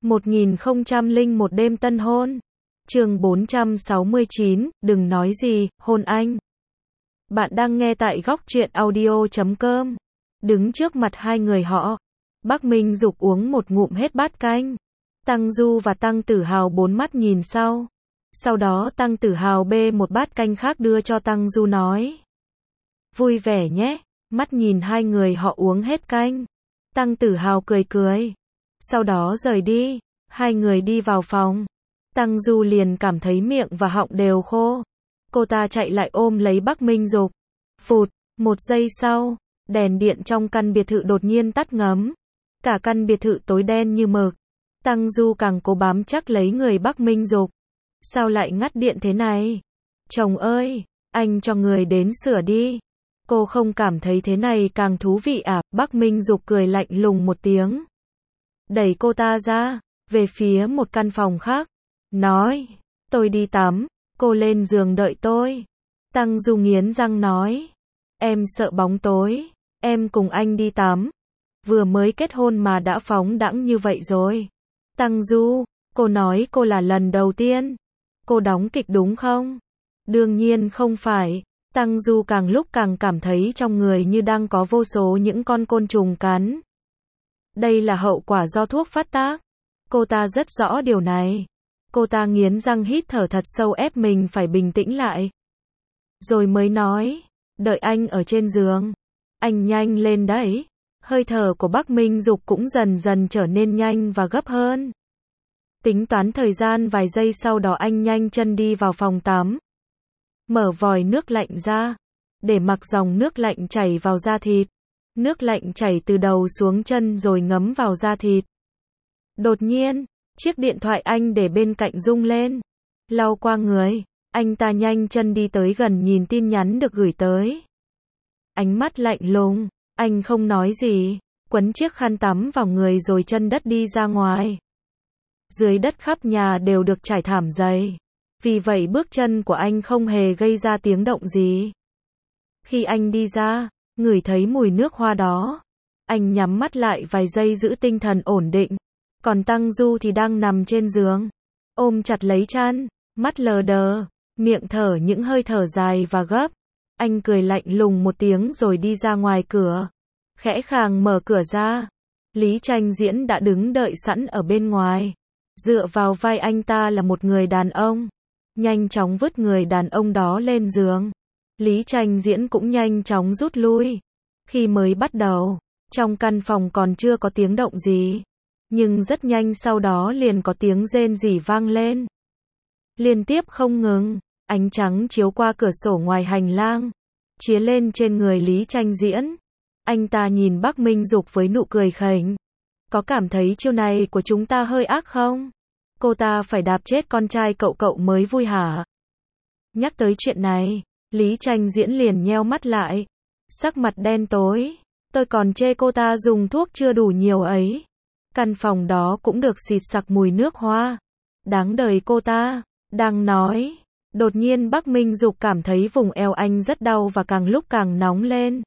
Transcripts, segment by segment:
1001 đêm tân hôn. Chương 469, đừng nói gì, hôn anh. Bạn đang nghe tại góc truyện audio.com. Đứng trước mặt hai người họ, Bắc Minh Dục uống một ngụm hết bát canh. Tăng Du và Tăng Tử Hào bốn mắt nhìn sau. Sau đó Tăng Tử Hào bê một bát canh khác đưa cho Tăng Du nói: vui vẻ nhé. Mắt nhìn hai người họ uống hết canh, Tăng Tử Hào cười cười. Sau đó rời đi. Hai người đi vào phòng. Tăng Du liền cảm thấy miệng và họng đều khô. Cô ta chạy lại ôm lấy Bắc Minh Dục. Phụt, một giây sau, đèn điện trong căn biệt thự đột nhiên tắt ngấm. Cả căn biệt thự tối đen như mực. Tăng Du càng cố bám chắc lấy người Bắc Minh Dục. Sao lại ngắt điện thế này? Chồng ơi, anh cho người đến sửa đi. Cô không cảm thấy thế này càng thú vị à? Bắc Minh Dục cười lạnh lùng một tiếng, đẩy cô ta ra, về phía một căn phòng khác. Nói, tôi đi tắm, cô lên giường đợi tôi. Tăng Du nghiến răng nói, em sợ bóng tối, em cùng anh đi tắm. Vừa mới kết hôn mà đã phóng đãng như vậy rồi. Tăng Du, cô nói cô là lần đầu tiên. Cô đóng kịch đúng không? Đương nhiên không phải. Tăng Du càng lúc càng cảm thấy trong người như đang có vô số những con côn trùng cắn. Đây là hậu quả do thuốc phát tác. Cô ta rất rõ điều này. Cô ta nghiến răng hít thở thật sâu ép mình phải bình tĩnh lại. Rồi mới nói, đợi anh ở trên giường. Anh nhanh lên đấy. Hơi thở của Bắc Minh Dục cũng dần dần trở nên nhanh và gấp hơn. Tính toán thời gian vài giây sau đó anh nhanh chân đi vào phòng tắm. Mở vòi nước lạnh ra, để mặc dòng nước lạnh chảy vào da thịt. Nước lạnh chảy từ đầu xuống chân rồi ngấm vào da thịt. Đột nhiên, chiếc điện thoại anh để bên cạnh rung lên. Lau qua người, anh ta nhanh chân đi tới gần nhìn tin nhắn được gửi tới. Ánh mắt lạnh lùng, anh không nói gì, quấn chiếc khăn tắm vào người rồi chân đất đi ra ngoài. Dưới đất khắp nhà đều được trải thảm dày. Vì vậy bước chân của anh không hề gây ra tiếng động gì. Khi anh đi ra, ngửi thấy mùi nước hoa đó, anh nhắm mắt lại vài giây giữ tinh thần ổn định. Còn Tăng Du thì đang nằm trên giường, ôm chặt lấy chăn, mắt lờ đờ, miệng thở những hơi thở dài và gấp. Anh cười lạnh lùng một tiếng rồi đi ra ngoài cửa. Khẽ khàng mở cửa ra. Lý Tranh Diễn đã đứng đợi sẵn ở bên ngoài. Dựa vào vai anh ta là một người đàn ông. Nhanh chóng vứt người đàn ông đó lên giường. Lý Tranh Diễn cũng nhanh chóng rút lui. Khi mới bắt đầu, trong căn phòng còn chưa có tiếng động gì. Nhưng rất nhanh sau đó liền có tiếng rên rỉ vang lên. Liên tiếp không ngừng, ánh trắng chiếu qua cửa sổ ngoài hành lang, chiếu lên trên người Lý Tranh Diễn. Anh ta nhìn Bắc Minh Dục với nụ cười khỉnh. Có cảm thấy chiêu này của chúng ta hơi ác không? Cô ta phải đạp chết con trai cậu mới vui hả? Nhắc tới chuyện này, Lý Tranh Diễn liền nheo mắt lại. Sắc mặt đen tối. Tôi còn chê cô ta dùng thuốc chưa đủ nhiều ấy. Căn phòng đó cũng được xịt sặc mùi nước hoa. Đáng đời cô ta. Đang nói, đột nhiên Bắc Minh Dục cảm thấy vùng eo anh rất đau và càng lúc càng nóng lên.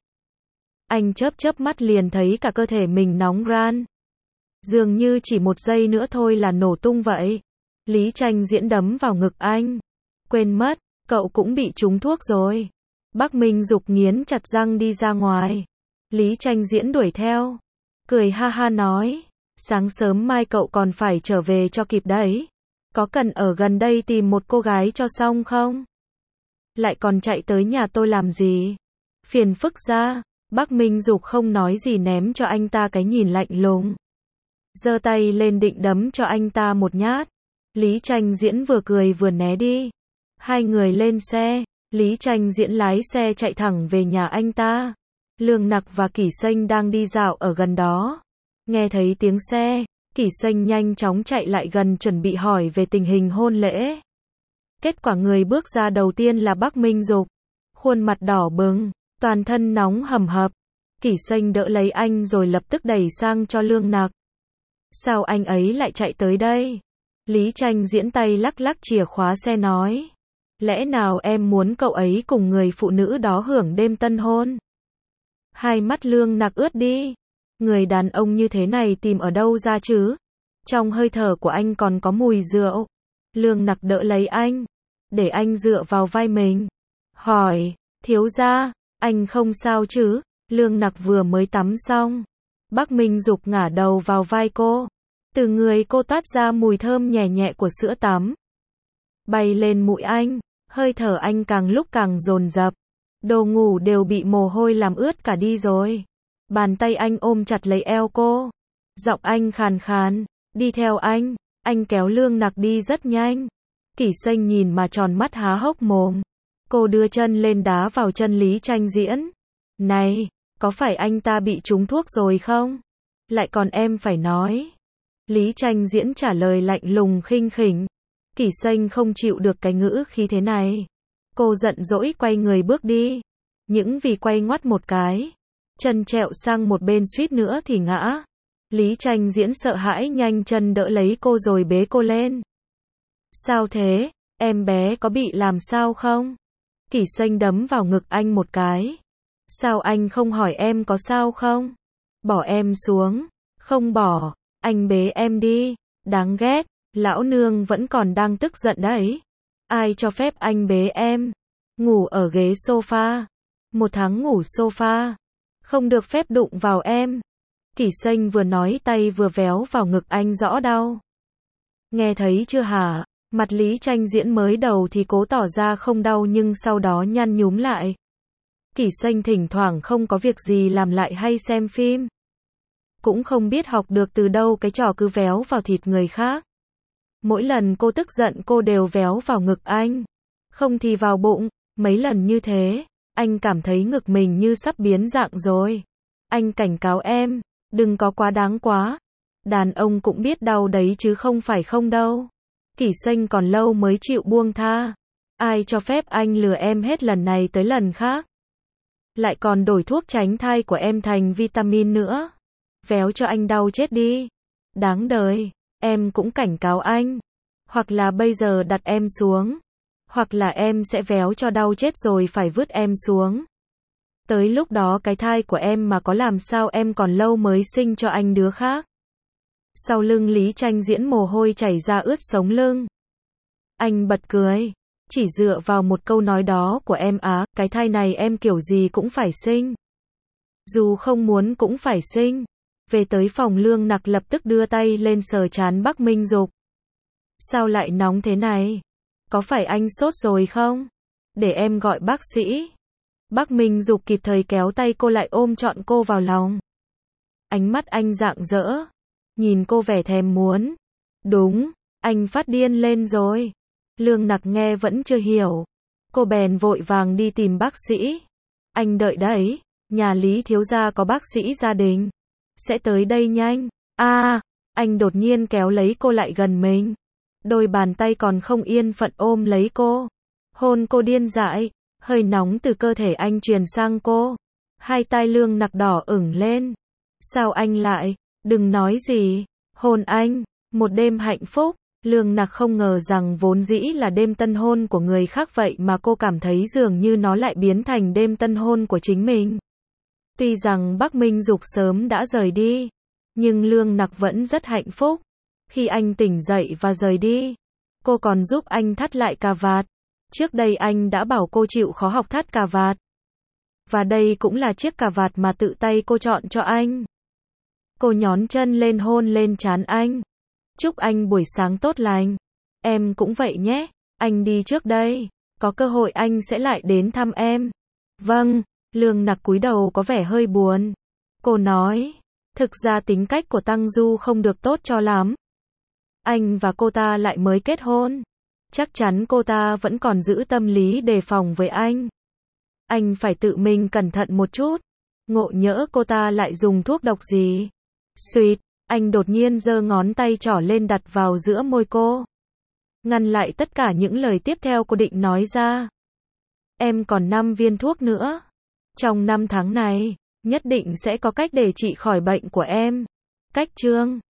Anh chớp mắt liền thấy cả cơ thể mình nóng ran. Dường như chỉ một giây nữa thôi là nổ tung vậy. Lý Tranh Diễn đấm vào ngực anh. Quên mất, cậu cũng bị trúng thuốc rồi. Bắc Minh Dục nghiến chặt răng đi ra ngoài. Lý Tranh Diễn đuổi theo. Cười ha ha nói, sáng sớm mai cậu còn phải trở về cho kịp đấy. Có cần ở gần đây tìm một cô gái cho xong không? Lại còn chạy tới nhà tôi làm gì? Phiền phức ra. Bắc Minh Dục không nói gì ném cho anh ta cái nhìn lạnh lùng. Giơ tay lên định đấm cho anh ta một nhát. Lý Tranh Diễn vừa cười vừa né đi. Hai người lên xe. Lý Tranh Diễn lái xe chạy thẳng về nhà anh ta. Lương Nặc và Kỷ Sênh đang đi dạo ở gần đó. Nghe thấy tiếng xe, Kỷ Sênh nhanh chóng chạy lại gần chuẩn bị hỏi về tình hình hôn lễ. Kết quả người bước ra đầu tiên là Bắc Minh Dục. Khuôn mặt đỏ bừng, toàn thân nóng hầm hập. Kỷ Sênh đỡ lấy anh rồi lập tức đẩy sang cho Lương Nặc. Sao anh ấy lại chạy tới đây? Lý Tranh Diễn tay lắc lắc chìa khóa xe nói. Lẽ nào em muốn cậu ấy cùng người phụ nữ đó hưởng đêm tân hôn? Hai mắt Lương Nặc ướt đi. Người đàn ông như thế này tìm ở đâu ra chứ? Trong hơi thở của anh còn có mùi rượu. Lương Nặc đỡ lấy anh, để anh dựa vào vai mình. Hỏi, thiếu gia, anh không sao chứ? Lương Nặc vừa mới tắm xong. Bắc Minh Dục ngả đầu vào vai cô. Từ người cô toát ra mùi thơm nhẹ nhẹ của sữa tắm. Bay lên mũi anh, hơi thở anh càng lúc càng dồn dập. Đồ ngủ đều bị mồ hôi làm ướt cả đi rồi. Bàn tay anh ôm chặt lấy eo cô. Giọng anh khàn khàn, đi theo anh kéo Lương Nặc đi rất nhanh. Kỷ Xanh nhìn mà tròn mắt há hốc mồm. Cô đưa chân lên đá vào chân Lý Tranh Diễn. Này, có phải anh ta bị trúng thuốc rồi không? Lại còn em phải nói. Lý Tranh Diễn trả lời lạnh lùng khinh khỉnh. Kỷ Xanh không chịu được cái ngữ khí thế này. Cô giận dỗi quay người bước đi. Những vì quay ngoắt một cái, chân trẹo sang một bên suýt nữa thì ngã. Lý Tranh Diễn sợ hãi nhanh chân đỡ lấy cô rồi bế cô lên. Sao thế, em bé có bị làm sao không? Kỷ Xanh đấm vào ngực anh một cái. Sao anh không hỏi em có sao không? Bỏ em xuống. Không bỏ, anh bế em đi. Đáng ghét, lão nương vẫn còn đang tức giận đấy. Ai cho phép anh bế em? Ngủ ở ghế sofa. 1 tháng ngủ sofa. Không được phép đụng vào em. Kỷ Xanh vừa nói tay vừa véo vào ngực anh rõ đau. Nghe thấy chưa hả? Mặt Lý Tranh Diễn mới đầu thì cố tỏ ra không đau nhưng sau đó nhăn nhúm lại. Kỷ Xanh thỉnh thoảng không có việc gì làm lại hay xem phim. Cũng không biết học được từ đâu cái trò cứ véo vào thịt người khác. Mỗi lần cô tức giận cô đều véo vào ngực anh. Không thì vào bụng. Mấy lần như thế, anh cảm thấy ngực mình như sắp biến dạng rồi. Anh cảnh cáo em, đừng có quá đáng quá. Đàn ông cũng biết đau đấy chứ không phải không đâu. Kỷ Xanh còn lâu mới chịu buông tha. Ai cho phép anh lừa em hết lần này tới lần khác. Lại còn đổi thuốc tránh thai của em thành vitamin nữa. Véo cho anh đau chết đi. Đáng đời, em cũng cảnh cáo anh. Hoặc là bây giờ đặt em xuống. Hoặc là em sẽ véo cho đau chết rồi phải vứt em xuống. Tới lúc đó cái thai của em mà có làm sao em còn lâu mới sinh cho anh đứa khác. Sau lưng Lý Tranh Diễn mồ hôi chảy ra ướt sống lưng. Anh bật cười. Chỉ dựa vào một câu nói đó của em á, cái thai này em kiểu gì cũng phải sinh. Dù không muốn cũng phải sinh. Về tới phòng Lương Nặc lập tức đưa tay lên sờ trán Bắc Minh Dục. Sao lại nóng thế này? Có phải anh sốt rồi không? Để em gọi bác sĩ. Bắc Minh Dục kịp thời kéo tay cô lại ôm trọn cô vào lòng. Ánh mắt anh rạng rỡ. Nhìn cô vẻ thèm muốn. Đúng, anh phát điên lên rồi. Lương Nặc nghe vẫn chưa hiểu. Cô bèn vội vàng đi tìm bác sĩ. Anh đợi đấy, nhà Lý thiếu gia có bác sĩ gia đình. Sẽ tới đây nhanh. Anh đột nhiên kéo lấy cô lại gần mình. Đôi bàn tay còn không yên phận ôm lấy cô. Hôn cô điên dại, hơi nóng từ cơ thể anh truyền sang cô. Hai tai Lương Nặc đỏ ửng lên. Sao anh lại, đừng nói gì, hôn anh, một đêm hạnh phúc. Lương Nặc không ngờ rằng vốn dĩ là đêm tân hôn của người khác vậy mà cô cảm thấy dường như nó lại biến thành đêm tân hôn của chính mình. Tuy rằng Bắc Minh Dục sớm đã rời đi, nhưng Lương Nặc vẫn rất hạnh phúc. Khi anh tỉnh dậy và rời đi, cô còn giúp anh thắt lại cà vạt. Trước đây anh đã bảo cô chịu khó học thắt cà vạt. Và đây cũng là chiếc cà vạt mà tự tay cô chọn cho anh. Cô nhón chân lên hôn lên trán anh. Chúc anh buổi sáng tốt lành. Em cũng vậy nhé. Anh đi trước đây. Có cơ hội anh sẽ lại đến thăm em. Vâng. Lương Nặc cúi đầu có vẻ hơi buồn. Cô nói. Thực ra tính cách của Tăng Du không được tốt cho lắm. Anh và cô ta lại mới kết hôn. Chắc chắn cô ta vẫn còn giữ tâm lý đề phòng với anh. Anh phải tự mình cẩn thận một chút. Ngộ nhỡ cô ta lại dùng thuốc độc gì. Xuyệt, anh đột nhiên giơ ngón tay trỏ lên đặt vào giữa môi cô. Ngăn lại tất cả những lời tiếp theo cô định nói ra. Em còn 5 viên thuốc nữa. Trong 5 tháng này, nhất định sẽ có cách để trị khỏi bệnh của em. Cách chương